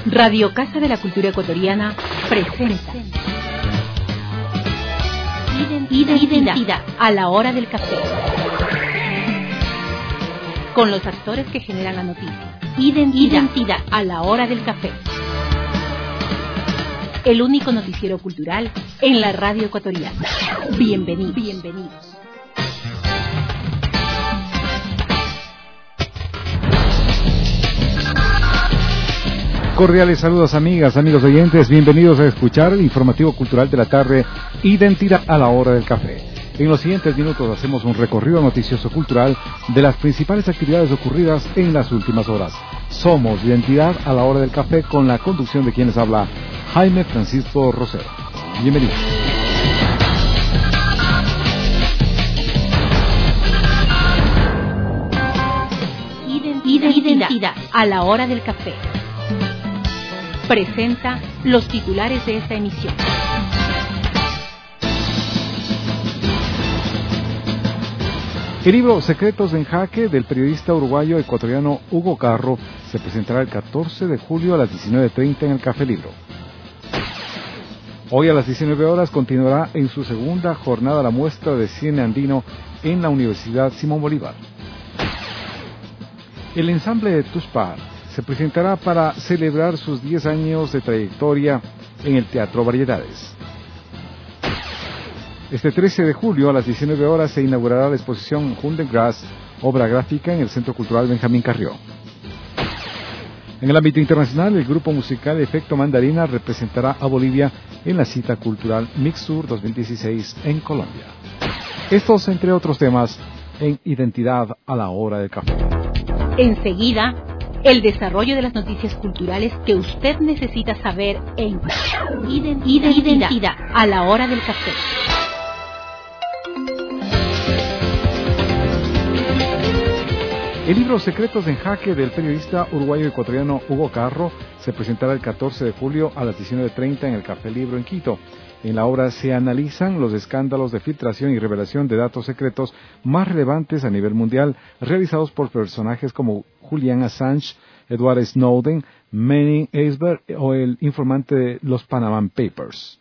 Radio Casa de la Cultura Ecuatoriana presenta Identidad a la hora del café. Con los actores que generan la noticia. Identidad a la hora del café. El único noticiero cultural en la radio ecuatoriana. Bienvenidos. Cordiales saludos, amigas, amigos oyentes, bienvenidos a escuchar el informativo cultural de la tarde, Identidad a la hora del café. En los siguientes minutos hacemos un recorrido noticioso cultural de las principales actividades ocurridas en las últimas horas. Somos Identidad a la hora del café con la conducción de quienes habla Jaime Francisco Rosero. Bienvenidos. Identidad a la hora del café. Presenta los titulares de esta emisión. El libro Secretos en Jaque del periodista uruguayo ecuatoriano Hugo Carro se presentará el 14 de julio a las 19:30 en el Café Libro. Hoy a las 19 horas continuará en su segunda jornada la muestra de cine andino en la Universidad Simón Bolívar. El ensamble de Tuspar se presentará para celebrar sus 10 años de trayectoria en el Teatro Variedades. Este 13 de julio a las 19 horas se inaugurará la exposición Hundengras, obra gráfica en el Centro Cultural Benjamín Carrió. En el ámbito internacional, el grupo musical Efecto Mandarina representará a Bolivia en la cita cultural Mixur 2016 en Colombia. Estos, entre otros temas, en Identidad a la hora del café. Enseguida, el desarrollo de las noticias culturales que usted necesita saber en Identidad a la hora del café. El libro Secretos en Jaque del periodista uruguayo-ecuatoriano Hugo Carro se presentará el 14 de julio a las 19:30 en el Café Libro en Quito. En la obra se analizan los escándalos de filtración y revelación de datos secretos más relevantes a nivel mundial realizados por personajes como Julian Assange, Edward Snowden, Manning Eisberg o el informante de los Panama Papers.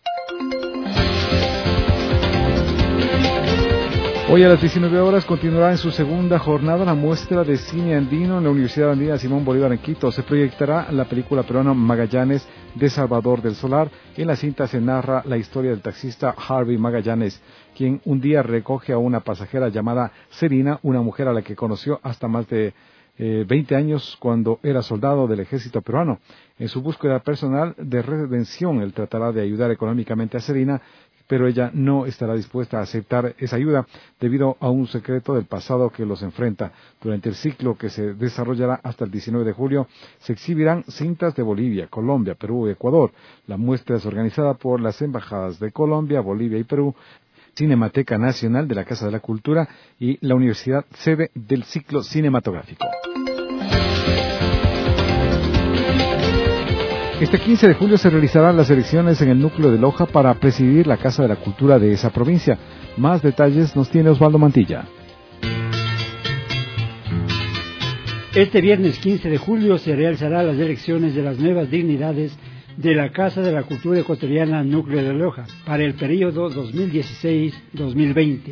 Hoy a las 19 horas continuará en su segunda jornada la muestra de cine andino en la Universidad Andina Simón Bolívar en Quito. Se proyectará la película peruana Magallanes de Salvador del Solar. En la cinta se narra la historia del taxista Harvey Magallanes, quien un día recoge a una pasajera llamada Serina, una mujer a la que conoció hasta más de 20 años cuando era soldado del ejército peruano. En su búsqueda personal de redención, él tratará de ayudar económicamente a Serina, pero ella no estará dispuesta a aceptar esa ayuda debido a un secreto del pasado que los enfrenta. Durante el ciclo que se desarrollará hasta el 19 de julio, se exhibirán cintas de Bolivia, Colombia, Perú y Ecuador. La muestra es organizada por las embajadas de Colombia, Bolivia y Perú, Cinemateca Nacional de la Casa de la Cultura y la Universidad sede del ciclo cinematográfico. Este 15 de julio se realizarán las elecciones en el núcleo de Loja para presidir la Casa de la Cultura de esa provincia. Más detalles nos tiene Osvaldo Mantilla. Este viernes 15 de julio se realizarán las elecciones de las nuevas dignidades de la Casa de la Cultura Ecuatoriana Núcleo de Loja para el periodo 2016-2020.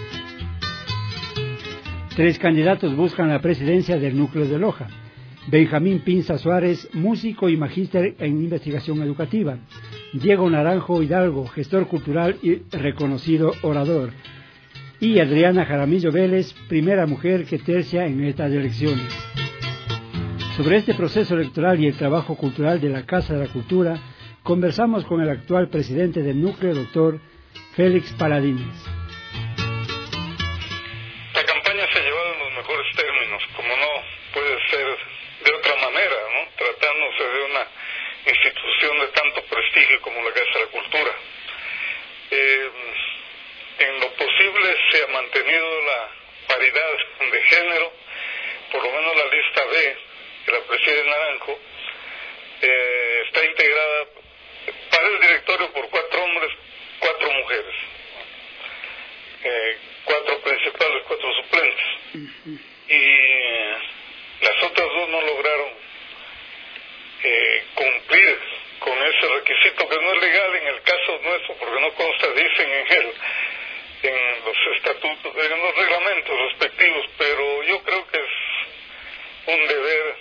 3 candidatos buscan la presidencia del Núcleo de Loja. Benjamín Pinza Suárez, músico y magíster en investigación educativa. Diego Naranjo Hidalgo, gestor cultural y reconocido orador. Y Adriana Jaramillo Vélez, primera mujer que tercia en estas elecciones. Sobre este proceso electoral y el trabajo cultural de la Casa de la Cultura, conversamos con el actual presidente del núcleo, doctor Félix Paladines. La campaña se llevó en los mejores términos, como no puede ser de otra manera, ¿no? Tratándose de una institución de tanto prestigio como la Casa de la Cultura. En lo posible se ha mantenido la paridad de género, por lo menos la lista B, que la preside Naranjo, está integrada para el directorio por 4 hombres, 4 mujeres, 4 principales, 4 suplentes. Y las otras 2 no lograron cumplir requisito que no es legal en el caso nuestro, porque no consta, dicen en los estatutos, en los reglamentos respectivos, pero yo creo que es un deber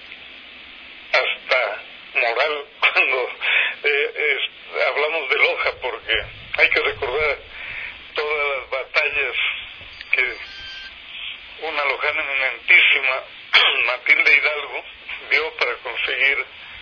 hasta moral cuando hablamos de Loja, porque hay que recordar todas las batallas que una lojana eminentísima, Matilde Hidalgo, dio para conseguir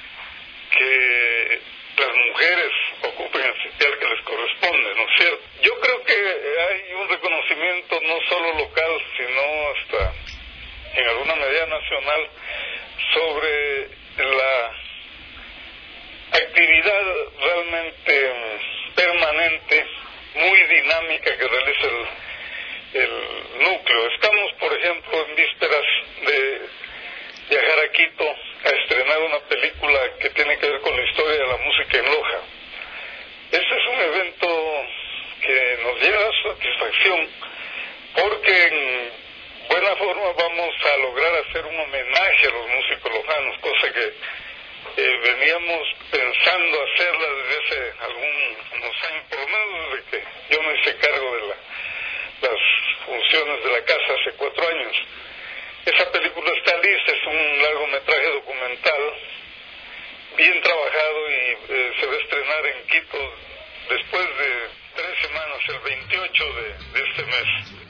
que las mujeres ocupen el sitial que les corresponde, ¿no es cierto? Yo creo que hay un reconocimiento no solo local, sino hasta en alguna medida nacional sobre la actividad realmente permanente, muy dinámica que realiza el núcleo. Estamos, por ejemplo, en vísperas de viajar a Quito a estrenar una película que tiene que ver con la historia de la música en Loja. Este es un evento que nos lleva satisfacción porque en buena forma vamos a lograr hacer un homenaje a los músicos lojanos, cosa que veníamos pensando hacerla desde hace algunos años, por lo menos desde que yo me hice cargo de las funciones de la casa hace 4 años. Esa película está lista, es un largometraje documental bien trabajado y se va a estrenar en Quito después de 3 semanas, el 28 de este mes.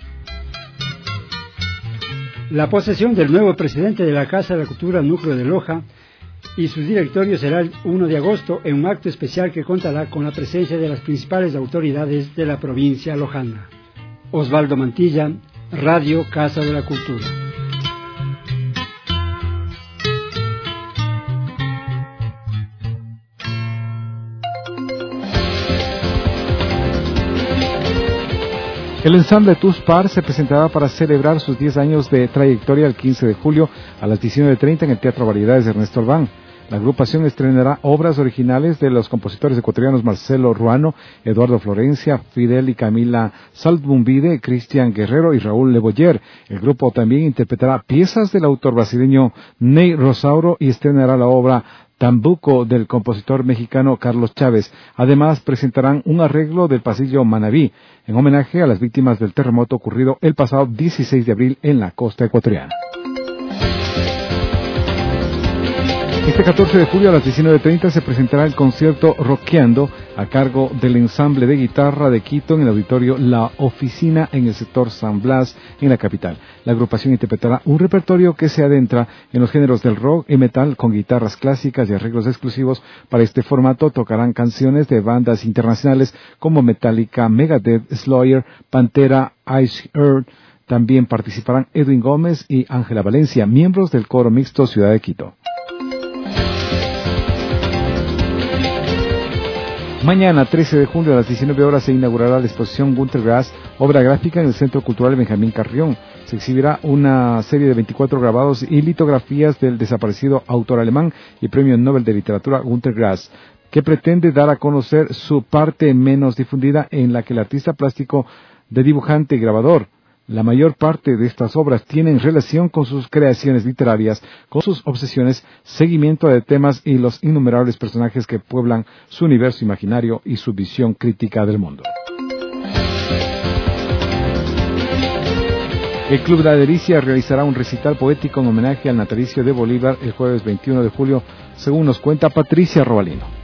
La posesión del nuevo presidente de la Casa de la Cultura Núcleo de Loja y su directorio será el 1 de agosto en un acto especial que contará con la presencia de las principales autoridades de la provincia lojana. Osvaldo Mantilla, Radio Casa de la Cultura. El ensamble Tuspar se presentará para celebrar sus 10 años de trayectoria el 15 de julio a las 19:30 en el Teatro Variedades de Ernesto Albán. La agrupación estrenará obras originales de los compositores ecuatorianos Marcelo Ruano, Eduardo Florencia, Fidel y Camila Saltbumbide, Cristian Guerrero y Raúl Leboyer. El grupo también interpretará piezas del autor brasileño Ney Rosauro y estrenará la obra Tambuco del compositor mexicano Carlos Chávez. Además, presentarán un arreglo del pasillo Manabí, en homenaje a las víctimas del terremoto ocurrido el pasado 16 de abril en la costa ecuatoriana. Este 14 de julio a las 19:30 se presentará el concierto Rockeando a cargo del ensamble de guitarra de Quito en el auditorio La Oficina en el sector San Blas en la capital. La agrupación interpretará un repertorio que se adentra en los géneros del rock y metal con guitarras clásicas y arreglos exclusivos. Para este formato tocarán canciones de bandas internacionales como Metallica, Megadeth, Slayer, Pantera, Ice Earth. También participarán Edwin Gómez y Ángela Valencia, miembros del coro mixto Ciudad de Quito. Mañana, 13 de julio a las 19 horas, se inaugurará la exposición Günter Grass, obra gráfica en el Centro Cultural Benjamín Carrión. Se exhibirá una serie de 24 grabados y litografías del desaparecido autor alemán y premio Nobel de Literatura Günter Grass, que pretende dar a conocer su parte menos difundida, en la que el artista plástico de dibujante y grabador. La mayor parte de estas obras tienen relación con sus creaciones literarias, con sus obsesiones, seguimiento de temas y los innumerables personajes que pueblan su universo imaginario y su visión crítica del mundo. El Club La Delicia realizará un recital poético en homenaje al natalicio de Bolívar el jueves 21 de julio, según nos cuenta Patricia Robalino.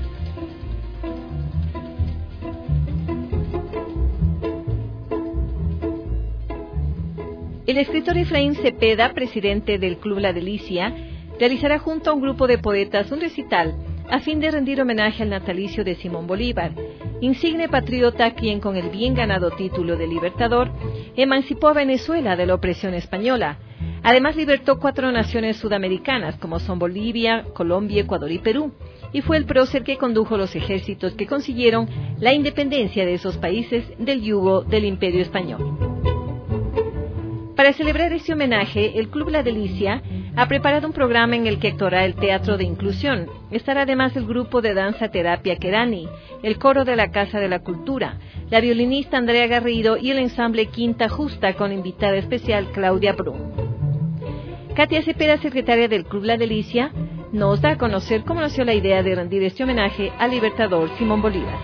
El escritor Efraín Cepeda, presidente del Club La Delicia, realizará junto a un grupo de poetas un recital a fin de rendir homenaje al natalicio de Simón Bolívar, insigne patriota quien con el bien ganado título de libertador emancipó a Venezuela de la opresión española. Además libertó 4 naciones sudamericanas como son Bolivia, Colombia, Ecuador y Perú, y fue el prócer que condujo los ejércitos que consiguieron la independencia de esos países del yugo del Imperio Español. Para celebrar este homenaje, el Club La Delicia ha preparado un programa en el que actuará el Teatro de Inclusión. Estará además el grupo de danza Terapia Querani, el coro de la Casa de la Cultura, la violinista Andrea Garrido y el ensamble Quinta Justa con invitada especial Claudia Brum. Katia Cepeda, secretaria del Club La Delicia, nos da a conocer cómo nació la idea de rendir este homenaje al libertador Simón Bolívar.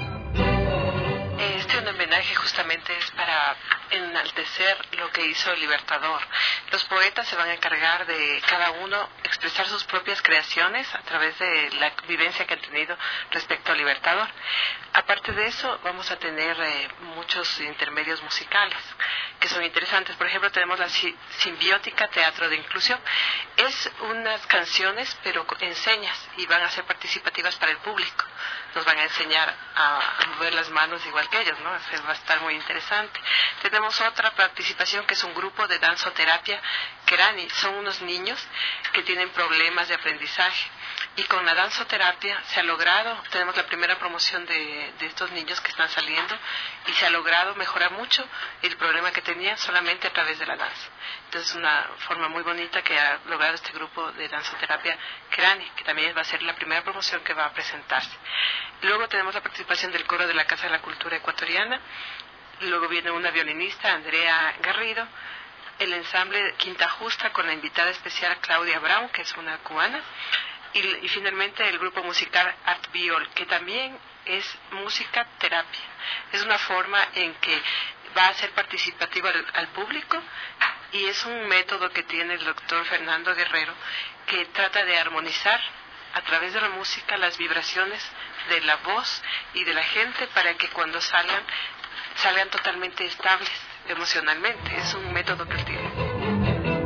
Este homenaje justamente es para enaltecer lo que hizo el libertador. Los poetas se van a encargar de cada uno expresar sus propias creaciones a través de la vivencia que han tenido respecto al libertador. Aparte de eso, vamos a tener muchos intermedios musicales que son interesantes. Por ejemplo, tenemos la Simbiótica Teatro de Inclusión. Es unas canciones, pero en señas, y van a ser participativas para el público. Nos van a enseñar a mover las manos igual que ellos, ¿no? Va a estar muy interesante. Tenemos otra participación que es un grupo de danzoterapia Kerani. Son unos niños que tienen problemas de aprendizaje. Y con la danzoterapia se ha logrado, tenemos la primera promoción de estos niños que están saliendo, y se ha logrado mejorar mucho el problema que tenían solamente a través de la danza. Entonces es una forma muy bonita que ha logrado este grupo de danzoterapia Kerani, que también va a ser la primera promoción que va a presentarse. Luego tenemos la participación del coro de la Casa de la Cultura Ecuatoriana. Luego viene una violinista, Andrea Garrido, el ensamble Quinta Justa con la invitada especial Claudia Brown, que es una cubana, y finalmente el grupo musical Art Viol, que también es música terapia. Es una forma en que va a ser participativo al público, y es un método que tiene el doctor Fernando Guerrero, que trata de armonizar a través de la música las vibraciones de la voz y de la gente para que cuando salgan totalmente estables emocionalmente. Es un método que él tiene.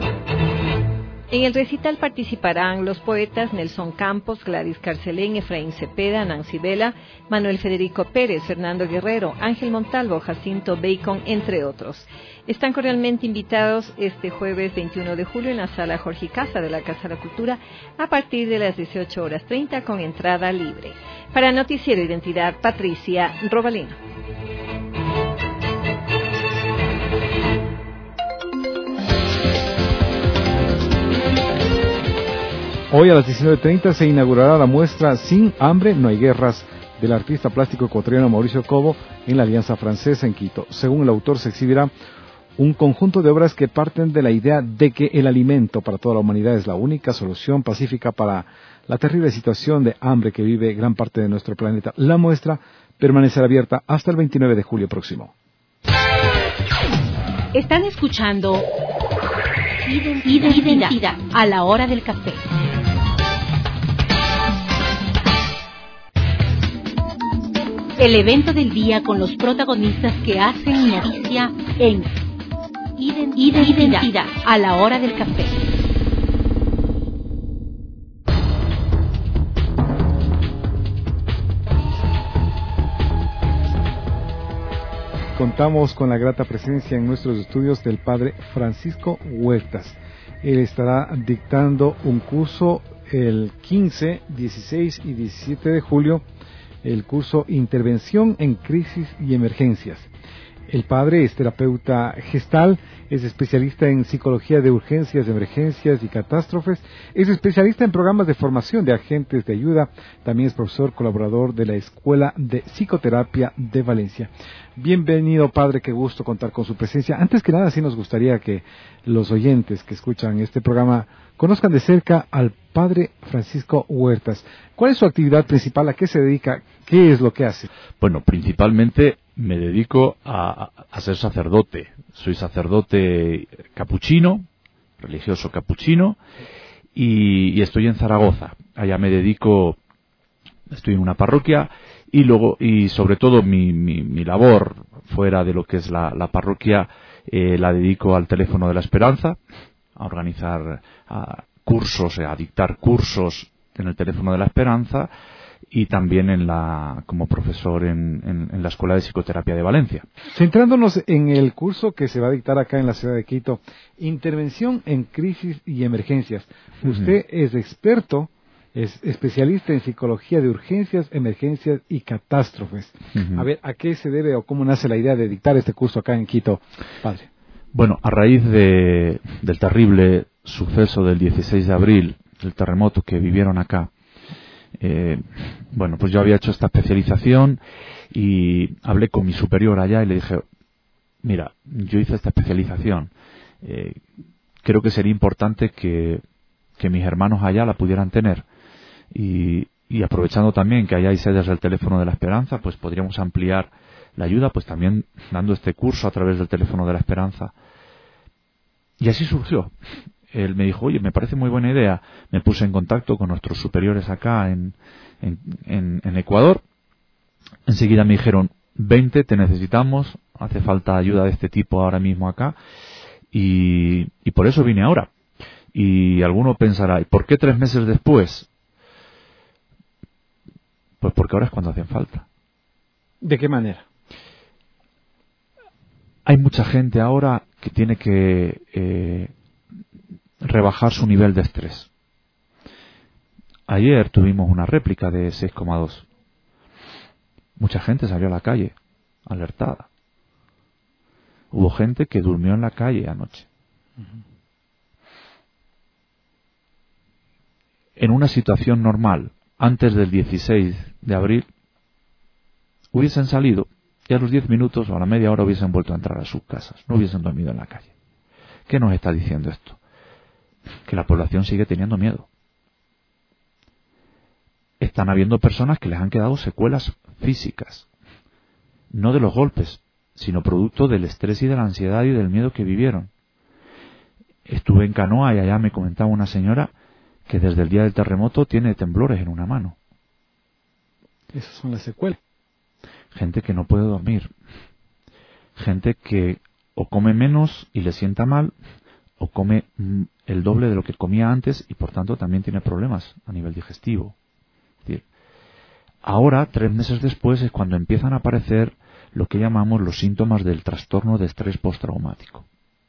En el recital participarán los poetas Nelson Campos, Gladys Carcelén, Efraín Cepeda, Nancy Vela, Manuel Federico Pérez, Fernando Guerrero, Ángel Montalvo, Jacinto Bacon, entre otros. Están cordialmente invitados este jueves 21 de julio en la sala Jorge Casa de la Casa de la Cultura a partir de las 18:30 con entrada libre. Para Noticiero Identidad, Patricia Robalino. Hoy a las 19:30 se inaugurará la muestra Sin hambre no hay guerras del artista plástico ecuatoriano Mauricio Cobo en la Alianza Francesa en Quito. Según el autor, se exhibirá un conjunto de obras que parten de la idea de que el alimento para toda la humanidad es la única solución pacífica para la terrible situación de hambre que vive gran parte de nuestro planeta. La muestra permanecerá abierta hasta el 29 de julio próximo. Están escuchando Identidad a la hora del café. El evento del día con los protagonistas que hacen noticia en Identidad a la hora del café. Contamos con la grata presencia en nuestros estudios del padre Francisco Huertas. Él estará dictando un curso el 15, 16 y 17 de julio, el curso Intervención en Crisis y Emergencias. El padre es terapeuta gestal, es especialista en psicología de urgencias, emergencias y catástrofes, es especialista en programas de formación de agentes de ayuda, también es profesor colaborador de la Escuela de Psicoterapia de Valencia. Bienvenido, padre, qué gusto contar con su presencia. Antes que nada, sí nos gustaría que los oyentes que escuchan este programa conozcan de cerca al padre Francisco Huertas. ¿Cuál es su actividad principal? ¿A qué se dedica? ¿Qué es lo que hace? Bueno, principalmente me dedico a ser sacerdote. Soy sacerdote capuchino, religioso capuchino, y estoy en Zaragoza. Allá me dedico, estoy en una parroquia, y sobre todo mi labor fuera de lo que es la parroquia, la dedico al Teléfono de la Esperanza, a organizar cursos, a dictar cursos en el Teléfono de la Esperanza, y también como profesor en la Escuela de Psicoterapia de Valencia. Centrándonos en el curso que se va a dictar acá en la ciudad de Quito, Intervención en Crisis y Emergencias. Usted es experto, es especialista en psicología de urgencias, emergencias y catástrofes. A ver, ¿a qué se debe o cómo nace la idea de dictar este curso acá en Quito, padre? Bueno, a raíz del terrible suceso del 16 de abril, el terremoto que vivieron acá, pues yo había hecho esta especialización y hablé con mi superior allá y le dije, mira, yo hice esta especialización, creo que sería importante que que mis hermanos allá la pudieran tener. Y aprovechando también que allá hay sedes del Teléfono de la Esperanza, pues podríamos ampliar la ayuda, pues también dando este curso a través del Teléfono de la Esperanza. Y así surgió. Él me dijo, oye, me parece muy buena idea. Me puse en contacto con nuestros superiores acá en Ecuador. Enseguida me dijeron, 20, te necesitamos, hace falta ayuda de este tipo ahora mismo acá. Y por eso vine ahora. Y alguno pensará, ¿y por qué 3 meses después? Pues porque ahora es cuando hacen falta. ¿De qué manera? Hay mucha gente ahora que tiene que rebajar su nivel de estrés. Ayer tuvimos una réplica de 6,2. Mucha gente salió a la calle, alertada. Hubo gente que durmió en la calle anoche. En una situación normal, antes del 16 de abril, hubiesen salido y a los 10 minutos o a la media hora hubiesen vuelto a entrar a sus casas. No hubiesen dormido en la calle. ¿Qué nos está diciendo esto? Que la población sigue teniendo miedo. Están habiendo personas que les han quedado secuelas físicas. No de los golpes, sino producto del estrés y de la ansiedad y del miedo que vivieron. Estuve en Canoa y allá me comentaba una señora que desde el día del terremoto tiene temblores en una mano. Esas son las secuelas. Gente que no puede dormir. Gente que o come menos y le sienta mal, o come el doble de lo que comía antes y por tanto también tiene problemas a nivel digestivo. Es decir, ahora, 3 meses después, es cuando empiezan a aparecer lo que llamamos los síntomas del trastorno de estrés postraumático.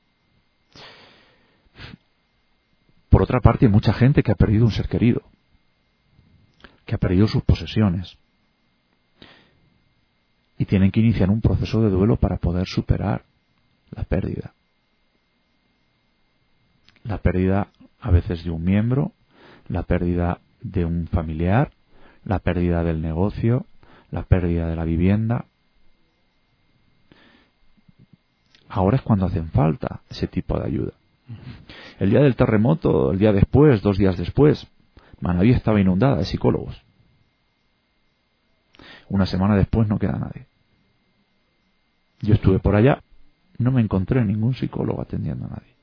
Por otra parte, hay mucha gente que ha perdido un ser querido, que ha perdido sus posesiones, y tienen que iniciar un proceso de duelo para poder superar la pérdida. La pérdida a veces de un miembro, la pérdida de un familiar, la pérdida del negocio, la pérdida de la vivienda. Ahora es cuando hacen falta ese tipo de ayuda. El día del terremoto, el día después, 2 días después, Manabí estaba inundada de psicólogos. Una semana después no queda nadie. Yo estuve por allá, no me encontré ningún psicólogo atendiendo a nadie.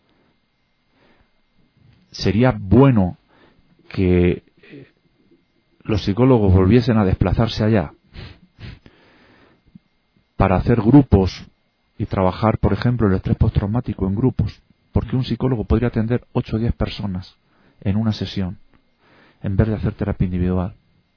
Sería bueno que los psicólogos volviesen a desplazarse allá para hacer grupos y trabajar, por ejemplo, el estrés postraumático en grupos, porque un psicólogo podría atender 8 o 10 personas en una sesión en vez de hacer terapia individual.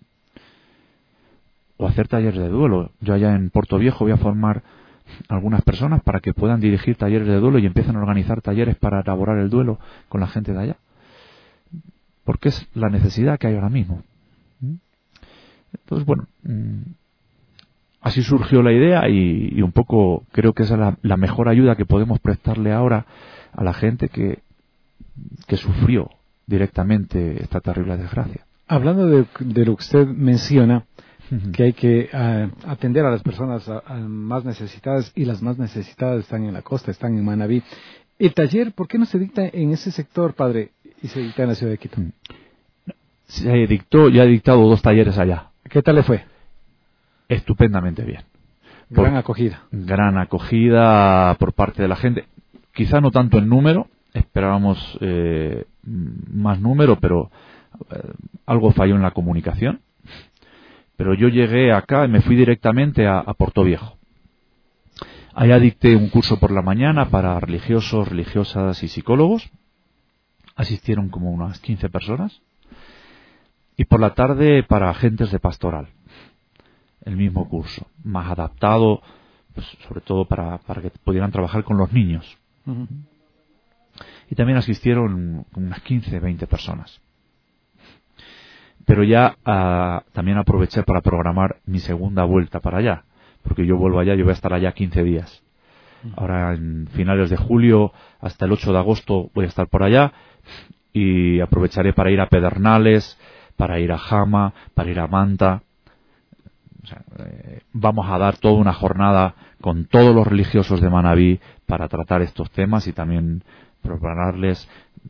O hacer talleres de duelo. Yo allá en Puerto Viejo voy a formar algunas personas para que puedan dirigir talleres de duelo y empiecen a organizar talleres para elaborar el duelo con la gente de allá. Porque es la necesidad que hay ahora mismo. Entonces, bueno, así surgió la idea y un poco creo que esa es la mejor ayuda que podemos prestarle ahora a la gente que sufrió directamente esta terrible desgracia. Hablando de lo que usted menciona, que hay que atender a las personas más necesitadas, y las más necesitadas están en la costa, están en Manabí. El taller, ¿por qué no se dicta en ese sector, padre, y se dicta en la ciudad de Quito? Se dictó, ya he dictado 2 talleres allá. ¿Qué tal le fue? Estupendamente bien. Gran acogida. Gran acogida por parte de la gente. Quizá no tanto en número, esperábamos más número, pero algo falló en la comunicación. Pero yo llegué acá y me fui directamente a Puerto Viejo. Allá dicté un curso por la mañana para religiosos, religiosas y psicólogos. Asistieron como unas 15 personas. Y por la tarde para agentes de pastoral. El mismo curso, más adaptado, pues, sobre todo para que pudieran trabajar con los niños. Uh-huh. Y también asistieron unas 15, 20 personas. Pero ya también aproveché para programar mi segunda vuelta para allá, porque yo vuelvo allá, yo voy a estar allá 15 días. Ahora en finales de julio hasta el 8 de agosto voy a estar por allá y aprovecharé para ir a Pedernales, para ir a Jama, para ir a Manta. O sea, vamos a dar toda una jornada con todos los religiosos de Manabí para tratar estos temas y también prepararles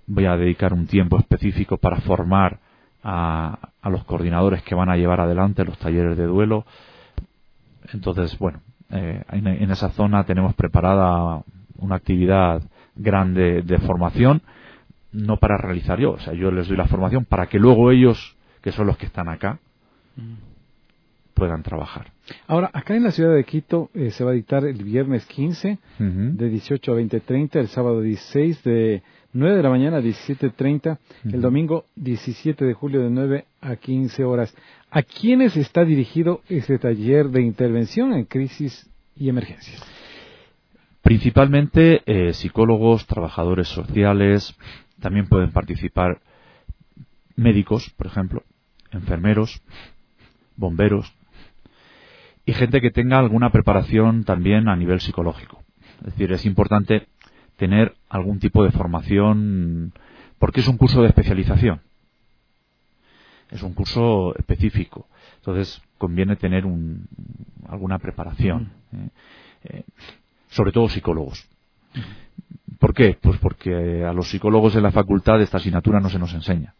voy a dedicar un tiempo específico para formar a los coordinadores que van a llevar adelante los talleres de duelo. Entonces, bueno, en esa zona tenemos preparada una actividad grande de formación, no para realizar yo, o sea, yo les doy la formación para que luego ellos, que son los que están acá, puedan trabajar. Ahora, acá en la ciudad de Quito se va a dictar el viernes 15 de 18 a 20:30, el sábado 16 de 9 de la mañana a 17:30, el domingo 17 de julio de 9 a 15 horas. ¿A quiénes está dirigido este taller de intervención en crisis y emergencias? Principalmente psicólogos, trabajadores sociales, también pueden participar médicos, por ejemplo, enfermeros, bomberos y gente que tenga alguna preparación también a nivel psicológico. Es decir, es importante tener algún tipo de formación porque es un curso de especialización. Es un curso específico. Entonces, conviene tener alguna preparación. Sobre todo psicólogos. ¿Por qué? Pues porque a los psicólogos en la facultad esta asignatura no se nos enseña.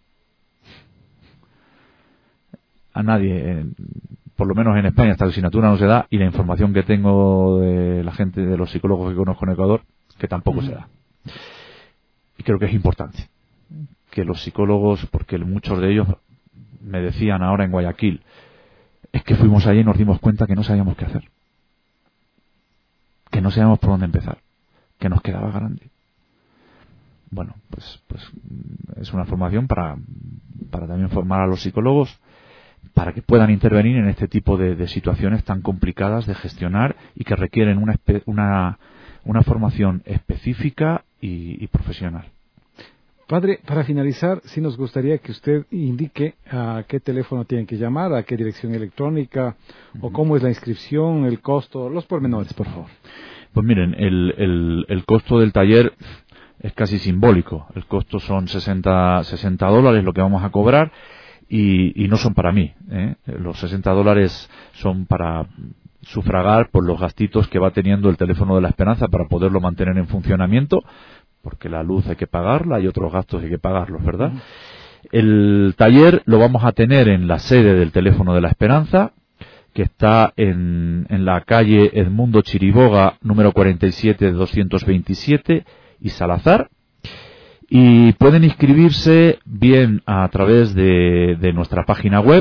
A nadie, por lo menos en España, esta asignatura no se da, y la información que tengo de la gente, de los psicólogos que conozco en Ecuador, que tampoco se da. Y creo que es importante que los psicólogos, porque muchos de ellos me decían ahora en Guayaquil, es que fuimos allí y nos dimos cuenta que no sabíamos qué hacer, que no sabíamos por dónde empezar, que nos quedaba grande. Bueno, pues es una formación para también formar a los psicólogos para que puedan intervenir en este tipo de situaciones tan complicadas de gestionar y que requieren una formación específica y profesional. Padre, para finalizar, sí nos gustaría que usted indique a qué teléfono tienen que llamar, a qué dirección electrónica, o cómo es la inscripción, el costo, los pormenores, por favor. Pues miren, el costo del taller es casi simbólico. El costo son $60 lo que vamos a cobrar, y no son para mí. Los $60 son para sufragar por los gastitos que va teniendo el teléfono de la Esperanza para poderlo mantener en funcionamiento, porque la luz hay que pagarla y otros gastos hay que pagarlos, ¿verdad? El taller lo vamos a tener en la sede del teléfono de la Esperanza, que está en la calle Edmundo Chiriboga, número 47-227 y Salazar. Y pueden inscribirse bien a través de nuestra página web,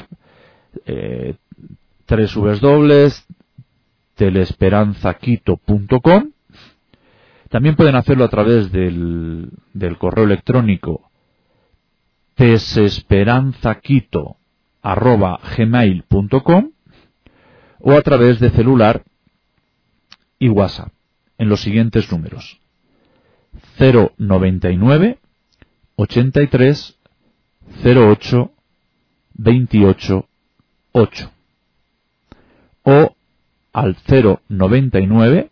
www.telesperanzaquito.com. También pueden hacerlo a través del correo electrónico tesesperanzaquito@gmail.com o a través de celular y WhatsApp en los siguientes números: 099 83 08 28 8 o al 099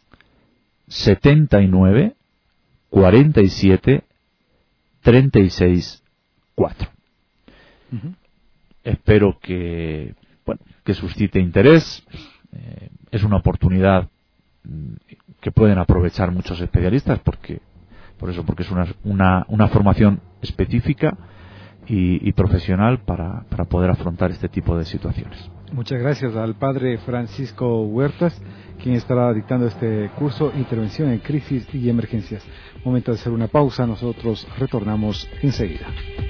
79 47 36 4. Espero que suscite interés. Es una oportunidad que pueden aprovechar muchos especialistas porque es una formación específica y profesional para poder afrontar este tipo de situaciones. Muchas gracias al padre Francisco Huertas, quien estará dictando este curso Intervención en Crisis y Emergencias. Momento de hacer una pausa, nosotros retornamos enseguida.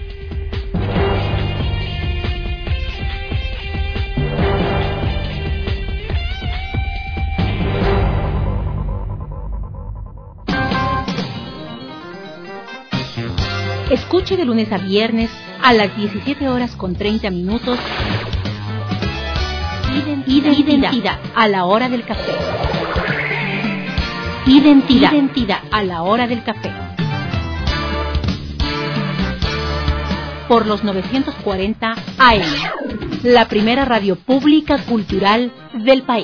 Escuche de lunes a viernes a las 17:30 Identidad a la hora del café. Identidad a la hora del café. Por los 940 AM, la primera radio pública cultural del país.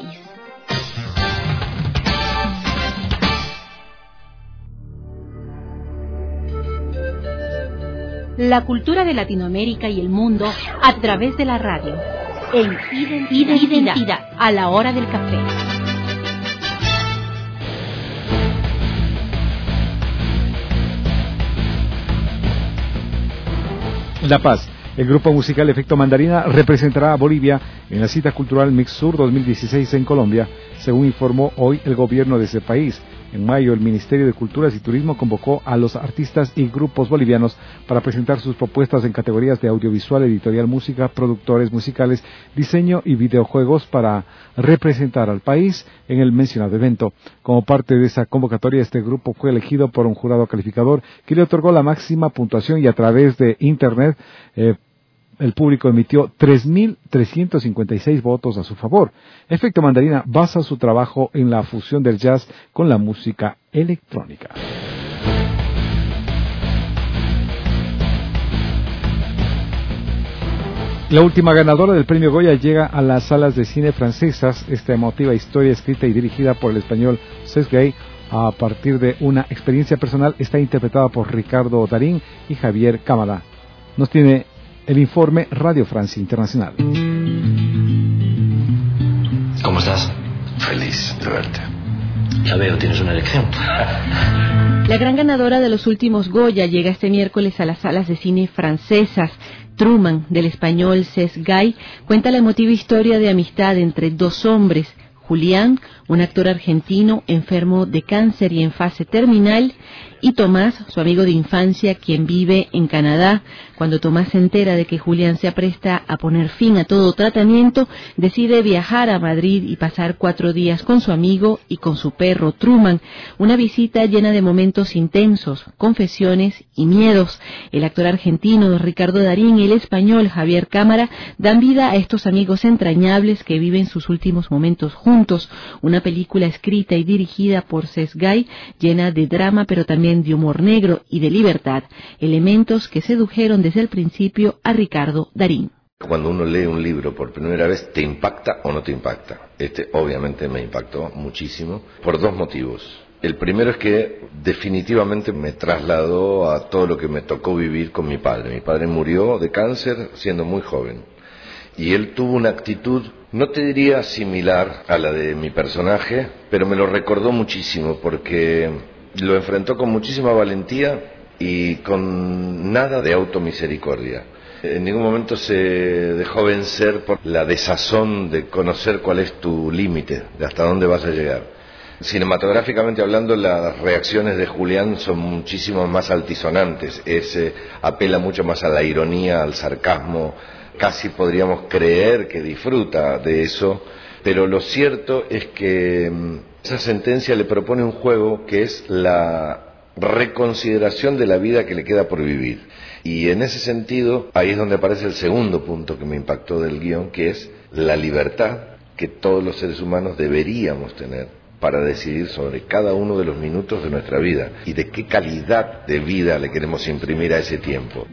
La cultura de Latinoamérica y el mundo a través de la radio. En Identidad a la hora del café. La Paz. El grupo musical Efecto Mandarina representará a Bolivia en la cita cultural Mixur 2016 en Colombia, según informó hoy el gobierno de ese país. En mayo, el Ministerio de Culturas y Turismo convocó a los artistas y grupos bolivianos para presentar sus propuestas en categorías de audiovisual, editorial, música, productores musicales, diseño y videojuegos para representar al país en el mencionado evento. Como parte de esa convocatoria, este grupo fue elegido por un jurado calificador que le otorgó la máxima puntuación y a través de Internet el público emitió 3.356 votos a su favor. Efecto Mandarina basa su trabajo en la fusión del jazz con la música electrónica. La última ganadora del premio Goya llega a las salas de cine francesas. Esta emotiva historia, escrita y dirigida por el español Cesc Gay, a partir de una experiencia personal, está interpretada por Ricardo Darín y Javier Cámara. Nos tiene el informe Radio Francia Internacional. ¿Cómo estás? Feliz de verte. Ya veo, tienes una elección. La gran ganadora de los últimos Goya llega este miércoles a las salas de cine francesas. Truman, del español Cesc Gay, cuenta la emotiva historia de amistad entre dos hombres. Julián, un actor argentino enfermo de cáncer y en fase terminal, y Tomás, su amigo de infancia, quien vive en Canadá. Cuando Tomás se entera de que Julián se apresta a poner fin a todo tratamiento, decide viajar a Madrid y pasar 4 días con su amigo y con su perro Truman. Una visita llena de momentos intensos, confesiones y miedos. El actor argentino Ricardo Darín y el español Javier Cámara dan vida a estos amigos entrañables que viven sus últimos momentos juntos. Una película escrita y dirigida por Cesc Gay, llena de drama pero también de humor negro y de libertad, elementos que sedujeron desde el principio a Ricardo Darín. Cuando uno lee un libro por primera vez, ¿te impacta o no te impacta? Este obviamente me impactó muchísimo por 2 motivos. El primero es que definitivamente me trasladó a todo lo que me tocó vivir con mi padre. Mi padre murió de cáncer siendo muy joven y él tuvo una actitud, no te diría similar a la de mi personaje, pero me lo recordó muchísimo porque lo enfrentó con muchísima valentía y con nada de automisericordia. En ningún momento se dejó vencer por la desazón de conocer cuál es tu límite, de hasta dónde vas a llegar. Cinematográficamente hablando, las reacciones de Julián son muchísimo más altisonantes. Apela mucho más a la ironía, al sarcasmo. Casi podríamos creer que disfruta de eso, pero lo cierto es que esa sentencia le propone un juego que es la reconsideración de la vida que le queda por vivir. Y en ese sentido, ahí es donde aparece el segundo punto que me impactó del guión, que es la libertad que todos los seres humanos deberíamos tener para decidir sobre cada uno de los minutos de nuestra vida y de qué calidad de vida le queremos imprimir a ese tiempo.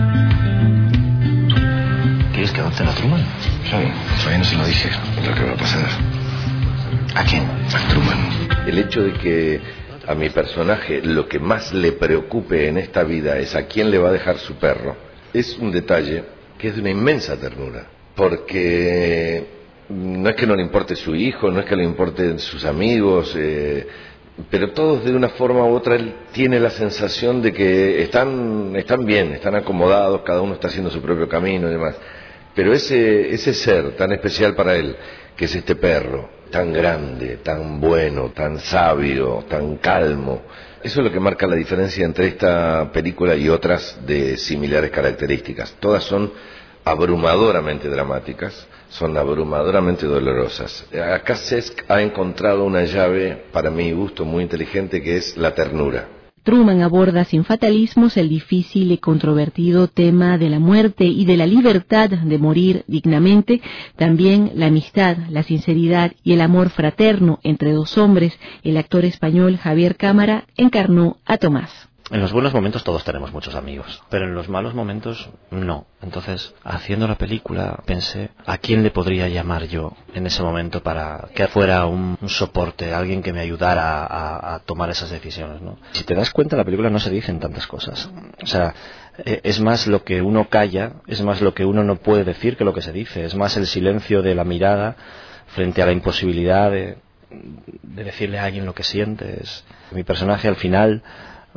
¿Quieres que adopten a Truman? Sí, todavía no se lo dije lo que va a pasar. ¿A quién? A Truman. El hecho de que a mi personaje lo que más le preocupe en esta vida es a quién le va a dejar su perro, es un detalle que es de una inmensa ternura, porque no es que no le importe su hijo, no es que le importen sus amigos, pero todos de una forma u otra él tiene la sensación de que están bien, están acomodados, cada uno está haciendo su propio camino y demás. Pero ese ser tan especial para él, que es este perro, tan grande, tan bueno, tan sabio, tan calmo, eso es lo que marca la diferencia entre esta película y otras de similares características. Todas son abrumadoramente dramáticas, son abrumadoramente dolorosas. Acá Cesc ha encontrado una llave, para mi gusto, muy inteligente, que es la ternura. Truman aborda sin fatalismos el difícil y controvertido tema de la muerte y de la libertad de morir dignamente, también la amistad, la sinceridad y el amor fraterno entre dos hombres. El actor español Javier Cámara encarnó a Tomás. En los buenos momentos todos tenemos muchos amigos, pero en los malos momentos no. Entonces, haciendo la película, pensé a quién le podría llamar yo en ese momento para que fuera un soporte, alguien que me ayudara a tomar esas decisiones, ¿no? Si te das cuenta, la película no se dicen tantas cosas. O sea, es más lo que uno calla, es más lo que uno no puede decir que lo que se dice, es más el silencio de la mirada frente a la imposibilidad de decirle a alguien lo que sientes. Mi personaje al final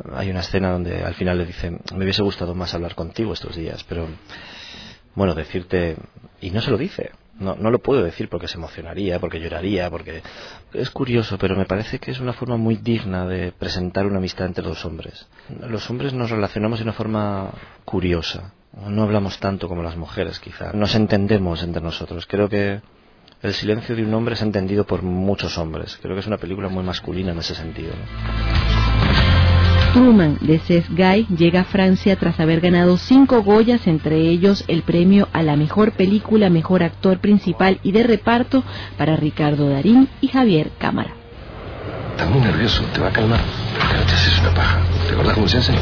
Hay una escena donde al final le dice, me hubiese gustado más hablar contigo estos días, pero bueno, decirte, y no se lo dice. No lo puedo decir porque se emocionaría, porque lloraría, porque es curioso, pero me parece que es una forma muy digna de presentar una amistad entre dos hombres. Los hombres nos relacionamos de una forma curiosa, no hablamos tanto como las mujeres quizá, nos entendemos entre nosotros. Creo que el silencio de un hombre es entendido por muchos hombres. Creo que es una película muy masculina en ese sentido, ¿no? Truman, de Cesc Gay, llega a Francia tras haber ganado 5 Goyas, entre ellos el premio a la mejor película, mejor actor principal y de reparto para Ricardo Darín y Javier Cámara. Estás muy nervioso, te va a calmar. Que no te haces una paja. ¿Te acordás cómo se hace?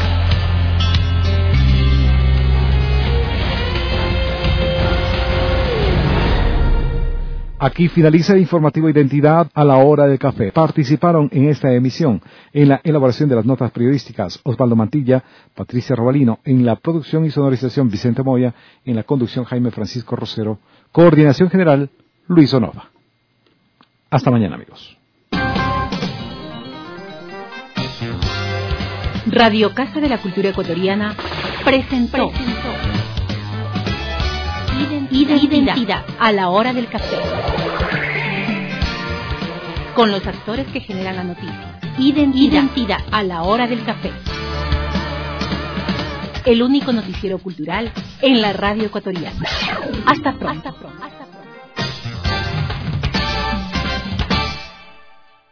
Aquí finaliza el informativo Identidad a la hora del café. Participaron en esta emisión en la elaboración de las notas periodísticas Osvaldo Mantilla, Patricia Robalino, en la producción y sonorización Vicente Moya, en la conducción Jaime Francisco Rosero, coordinación general Luis Onova. Hasta mañana, amigos. Radio Casa de la Cultura Ecuatoriana presentó Identidad a la hora del café, con los actores que generan la noticia. Identidad a la hora del café, el único noticiero cultural en la radio ecuatoriana. Hasta pronto.